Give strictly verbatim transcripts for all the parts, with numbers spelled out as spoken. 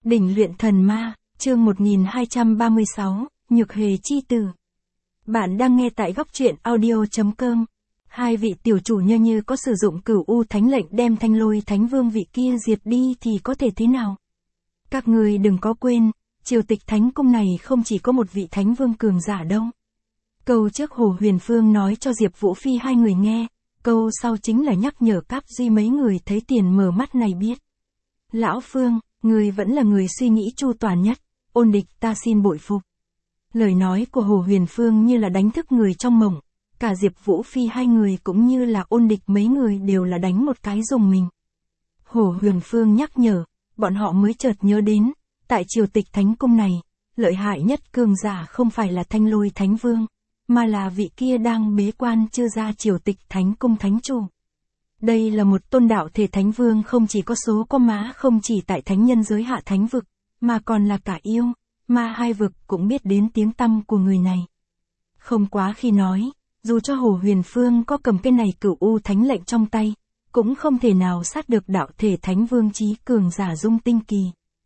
Đỉnh luyện thần ma, chương một nghìn hai trăm ba mươi sáu, Nhược Hề chi tử. Bạn đang nghe tại góc truyện audio chấm com. Hai vị tiểu chủ nhơ như có sử dụng Cửu U Thánh lệnh đem Thanh Lôi Thánh Vương vị kia diệt đi thì có thể thế nào? Các người đừng có quên, triều tịch thánh cung này không chỉ có một vị thánh vương cường giả đâu. Câu trước Hồ Huyền Phương nói cho Diệp Vũ Phi hai người nghe, câu sau chính là nhắc nhở Cáp Duy mấy người thấy tiền mở mắt này biết. Lão Phương, người vẫn là người suy nghĩ chu toàn nhất, ôn địch ta xin bội phục. Lời nói của Hồ Huyền Phương như là đánh thức người trong mộng, cả Diệp Vũ Phi hai người cũng như là ôn địch mấy người đều là đánh một cái rùng mình. Hồ Huyền Phương nhắc nhở, bọn họ mới chợt nhớ đến, tại triều tịch thánh cung này, lợi hại nhất cường giả không phải là Thanh Lôi Thánh Vương, mà là vị kia đang bế quan chưa ra triều tịch thánh cung thánh chủ. Đây là một tôn đạo thể thánh vương không chỉ có số có má không chỉ tại thánh nhân giới hạ thánh vực, mà còn là cả yêu, ma hai vực cũng biết đến tiếng tăm của người này. Không quá khi nói, dù cho Hồ Huyền Phương có cầm cái này Cửu U Thánh lệnh trong tay, cũng không thể nào sát được đạo thể thánh vương chí cường giả Dung Tinh Kỳ.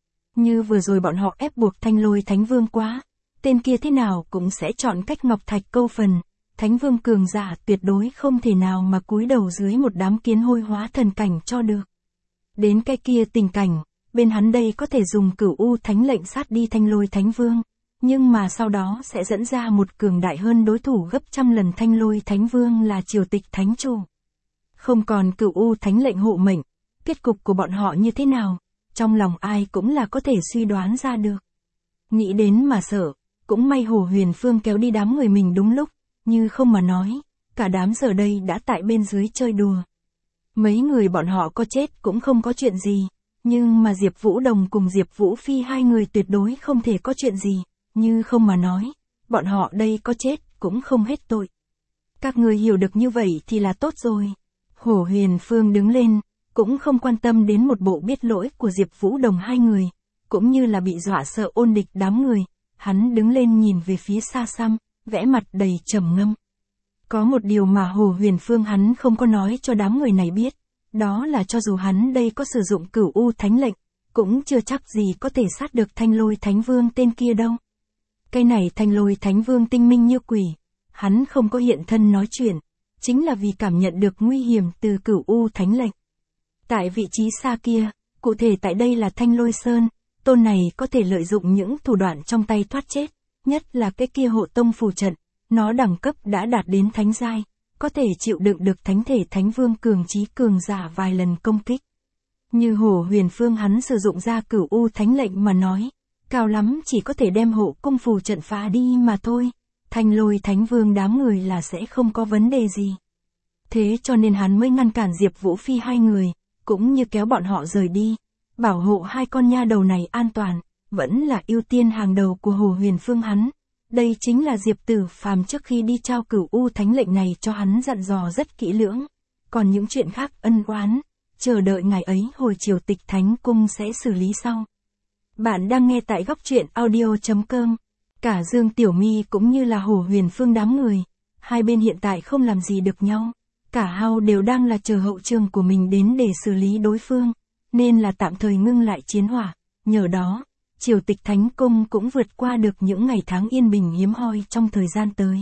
Như vừa rồi bọn họ ép buộc Thanh Lôi Thánh Vương quá, tên kia thế nào cũng sẽ chọn cách ngọc thạch câu phần. Thánh vương cường giả tuyệt đối không thể nào mà cúi đầu dưới một đám kiến hôi hóa thần cảnh cho được. Đến cái kia tình cảnh, bên hắn đây có thể dùng Cửu U Thánh lệnh sát đi Thanh Lôi Thánh Vương, nhưng mà sau đó sẽ dẫn ra một cường đại hơn đối thủ gấp trăm lần Thanh Lôi Thánh Vương là triều tịch thánh chủ. Không còn Cửu U Thánh lệnh hộ mệnh, kết cục của bọn họ như thế nào, trong lòng ai cũng là có thể suy đoán ra được. Nghĩ đến mà sợ, cũng may Hồ Huyền Phương kéo đi đám người mình đúng lúc. Như không mà nói, cả đám giờ đây đã tại bên dưới chơi đùa. Mấy người bọn họ có chết cũng không có chuyện gì, nhưng mà Diệp Vũ Đồng cùng Diệp Vũ Phi hai người tuyệt đối không thể có chuyện gì, như không mà nói, bọn họ đây có chết cũng không hết tội. Các người hiểu được như vậy thì là tốt rồi. Hồ Huyền Phương đứng lên, cũng không quan tâm đến một bộ biết lỗi của Diệp Vũ Đồng hai người, cũng như là bị dọa sợ ôn địch đám người, hắn đứng lên nhìn về phía xa xăm, vẽ mặt đầy trầm ngâm. Có một điều mà Hồ Huyền Phương hắn không có nói cho đám người này biết, đó là cho dù hắn đây có sử dụng Cửu U Thánh lệnh, cũng chưa chắc gì có thể sát được Thanh Lôi Thánh Vương tên kia đâu. Cái này Thanh Lôi Thánh Vương tinh minh như quỷ, hắn không có hiện thân nói chuyện, chính là vì cảm nhận được nguy hiểm từ Cửu U Thánh lệnh. Tại vị trí xa kia, cụ thể tại đây là Thanh Lôi Sơn, tôn này có thể lợi dụng những thủ đoạn trong tay thoát chết. Nhất là cái kia hộ tông phù trận, nó đẳng cấp đã đạt đến thánh giai, có thể chịu đựng được thánh thể thánh vương cường trí cường giả vài lần công kích. Như Hồ Huyền Phương hắn sử dụng ra Cửu U Thánh lệnh mà nói, cao lắm chỉ có thể đem hộ cung phù trận phá đi mà thôi, Thanh Lôi Thánh Vương đám người là sẽ không có vấn đề gì. Thế cho nên hắn mới ngăn cản Diệp Vũ Phi hai người, cũng như kéo bọn họ rời đi, bảo hộ hai con nha đầu này an toàn. Vẫn là ưu tiên hàng đầu của Hồ Huyền Phương hắn. Đây chính là Diệp Tử Phàm trước khi đi trao Cửu U Thánh lệnh này cho hắn dặn dò rất kỹ lưỡng. Còn những chuyện khác ân oán, chờ đợi ngày ấy hồi triều tịch thánh cung sẽ xử lý sau. Bạn đang nghe tại góc truyện audio chấm com. Cả Dương Tiểu My cũng như là Hồ Huyền Phương đám người, hai bên hiện tại không làm gì được nhau. Cả hao đều đang là chờ hậu trường của mình đến để xử lý đối phương, nên là tạm thời ngưng lại chiến hỏa. Nhờ đó, triều tịch thánh cung cũng vượt qua được những ngày tháng yên bình hiếm hoi trong thời gian tới.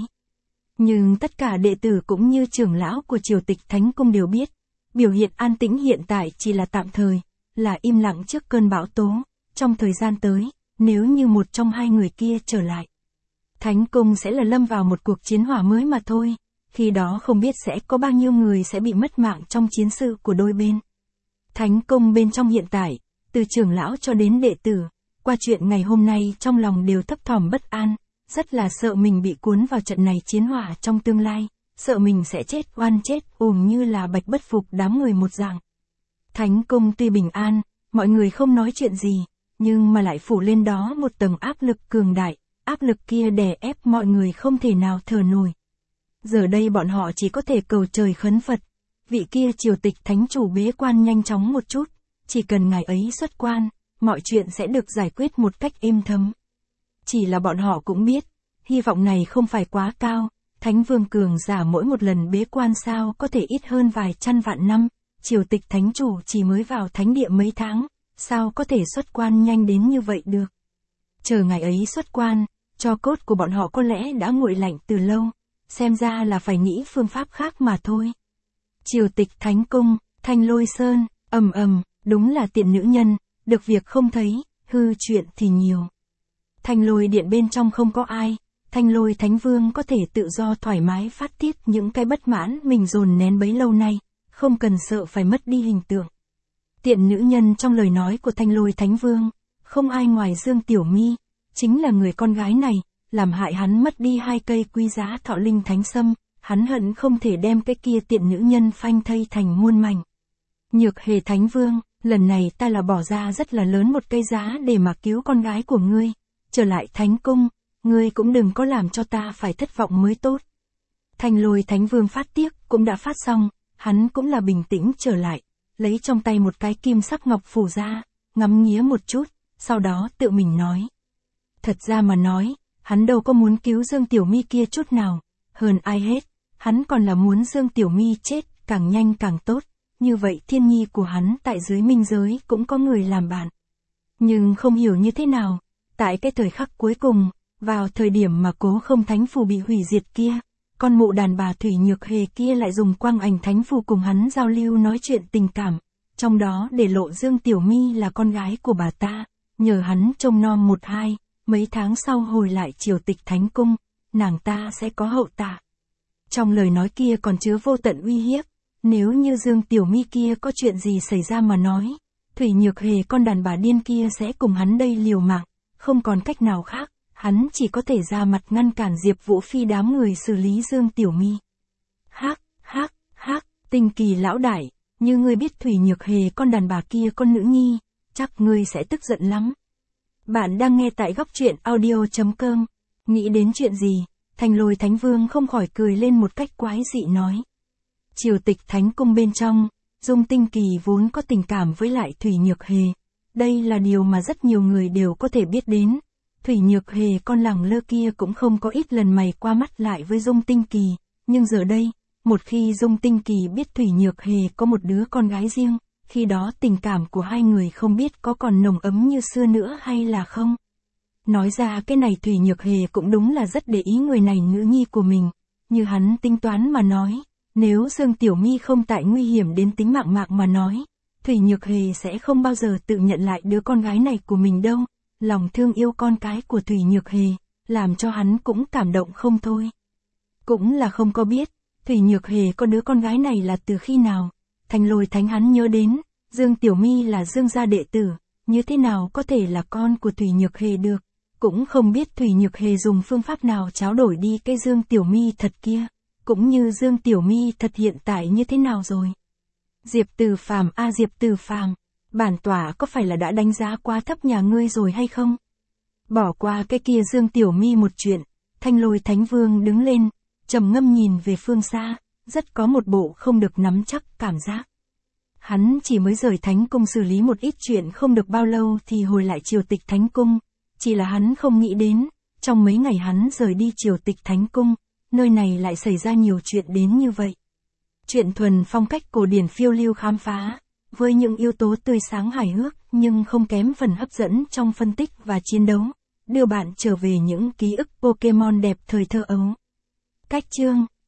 Nhưng tất cả đệ tử cũng như trưởng lão của triều tịch thánh cung đều biết, biểu hiện an tĩnh hiện tại chỉ là tạm thời, là im lặng trước cơn bão tố. Trong thời gian tới, nếu như một trong hai người kia trở lại, thánh cung sẽ là lâm vào một cuộc chiến hỏa mới mà thôi. Khi đó không biết sẽ có bao nhiêu người sẽ bị mất mạng trong chiến sự của đôi bên. Thánh cung bên trong hiện tại, từ trưởng lão cho đến đệ tử, qua chuyện ngày hôm nay trong lòng đều thấp thỏm bất an, rất là sợ mình bị cuốn vào trận này chiến hỏa trong tương lai, sợ mình sẽ chết oan chết ùm như là bạch bất phục đám người một dạng. Thánh cung tuy bình an, mọi người không nói chuyện gì, nhưng mà lại phủ lên đó một tầng áp lực cường đại, áp lực kia đè ép mọi người không thể nào thở nổi. Giờ đây bọn họ chỉ có thể cầu trời khấn Phật, vị kia triều tịch thánh chủ bế quan nhanh chóng một chút, chỉ cần ngày ấy xuất quan, mọi chuyện sẽ được giải quyết một cách êm thấm. Chỉ là bọn họ cũng biết, hy vọng này không phải quá cao, thánh vương cường giả mỗi một lần bế quan sao có thể ít hơn vài trăm vạn năm, triều tịch thánh chủ chỉ mới vào thánh địa mấy tháng, sao có thể xuất quan nhanh đến như vậy được. Chờ ngày ấy xuất quan, tro cốt của bọn họ có lẽ đã nguội lạnh từ lâu, xem ra là phải nghĩ phương pháp khác mà thôi. Triều Tịch Thánh Cung, Thanh Lôi Sơn, ầm ầm, đúng là tiện nữ nhân, được việc không thấy, hư chuyện thì nhiều. Thanh Lôi Điện bên trong không có ai, Thanh Lôi Thánh Vương có thể tự do thoải mái phát tiết những cái bất mãn mình dồn nén bấy lâu nay, không cần sợ phải mất đi hình tượng. Tiện nữ nhân trong lời nói của Thanh Lôi Thánh Vương, không ai ngoài Dương Tiểu My, chính là người con gái này, làm hại hắn mất đi hai cây quý giá Thọ Linh Thánh Sâm, hắn hận không thể đem cái kia tiện nữ nhân phanh thây thành muôn mảnh. Nhược Hề Thánh Vương, lần này ta là bỏ ra rất là lớn một cây giá để mà cứu con gái của ngươi, trở lại Thánh Cung, ngươi cũng đừng có làm cho ta phải thất vọng mới tốt. Thanh Lôi Thánh Vương phát tiếc cũng đã phát xong, hắn cũng là bình tĩnh trở lại, lấy trong tay một cái kim sắc ngọc phù ra, ngắm nghía một chút, sau đó tự mình nói. Thật ra mà nói, hắn đâu có muốn cứu Dương Tiểu My kia chút nào, hơn ai hết, hắn còn là muốn Dương Tiểu My chết, càng nhanh càng tốt, như vậy thiên nhi của hắn tại dưới minh giới cũng có người làm bạn. Nhưng không hiểu như thế nào, tại cái thời khắc cuối cùng, vào thời điểm mà Cố Không Thánh Phù bị hủy diệt kia, con mụ đàn bà Thủy Nhược Hề kia lại dùng quang ảnh thánh phù cùng hắn giao lưu nói chuyện tình cảm, trong đó để lộ Dương Tiểu My là con gái của bà ta, nhờ hắn trông nom một hai, mấy tháng sau hồi lại Triều Tịch Thánh Cung, nàng ta sẽ có hậu tạ. Trong lời nói kia còn chứa vô tận uy hiếp, nếu như Dương Tiểu My kia có chuyện gì xảy ra mà nói, Thủy Nhược Hề con đàn bà điên kia sẽ cùng hắn đây liều mạng, không còn cách nào khác. Hắn chỉ có thể ra mặt ngăn cản Diệp Vũ Phi đám người xử lý Dương Tiểu My. Hắc, hắc, hắc, Tinh Kỳ lão đại, như ngươi biết Thủy Nhược Hề con đàn bà kia con nữ nhi, chắc ngươi sẽ tức giận lắm. Bạn đang nghe tại góc truyện audio chấm com. Nghĩ đến chuyện gì, Thanh Lôi Thánh Vương không khỏi cười lên một cách quái dị nói. Triều Tịch Thánh Cung bên trong, Dung Tinh Kỳ vốn có tình cảm với lại Thủy Nhược Hề. Đây là điều mà rất nhiều người đều có thể biết đến. Thủy Nhược Hề con lẳng lơ kia cũng không có ít lần mày qua mắt lại với Dung Tinh Kỳ, nhưng giờ đây, một khi Dung Tinh Kỳ biết Thủy Nhược Hề có một đứa con gái riêng, khi đó tình cảm của hai người không biết có còn nồng ấm như xưa nữa hay là không. Nói ra cái này Thủy Nhược Hề cũng đúng là rất để ý người này nữ nhi của mình, như hắn tính toán mà nói, nếu Dương Tiểu My không tại nguy hiểm đến tính mạng mạng mà nói, Thủy Nhược Hề sẽ không bao giờ tự nhận lại đứa con gái này của mình đâu. Lòng thương yêu con cái của Thủy Nhược Hề, làm cho hắn cũng cảm động không thôi. Cũng là không có biết, Thủy Nhược Hề có đứa con gái này là từ khi nào, Thanh Lôi Thánh hắn nhớ đến, Dương Tiểu My là Dương gia đệ tử, như thế nào có thể là con của Thủy Nhược Hề được, cũng không biết Thủy Nhược Hề dùng phương pháp nào tráo đổi đi cái Dương Tiểu My thật kia, cũng như Dương Tiểu My thật hiện tại như thế nào rồi. Diệp Từ Phàm a Diệp Từ Phàm, bản tỏa có phải là đã đánh giá quá thấp nhà ngươi rồi hay không? Bỏ qua cái kia Dương Tiểu My một chuyện, Thanh Lôi Thánh Vương đứng lên, trầm ngâm nhìn về phương xa, rất có một bộ không được nắm chắc cảm giác. Hắn chỉ mới rời Thánh Cung xử lý một ít chuyện không được bao lâu thì hồi lại Triều Tịch Thánh Cung, chỉ là hắn không nghĩ đến, trong mấy ngày hắn rời đi Triều Tịch Thánh Cung, nơi này lại xảy ra nhiều chuyện đến như vậy. Chuyện thuần phong cách cổ điển phiêu lưu khám phá, với những yếu tố tươi sáng hài hước nhưng không kém phần hấp dẫn trong phân tích và chiến đấu, đưa bạn trở về những ký ức Pokemon đẹp thời thơ ấu. Cách chương,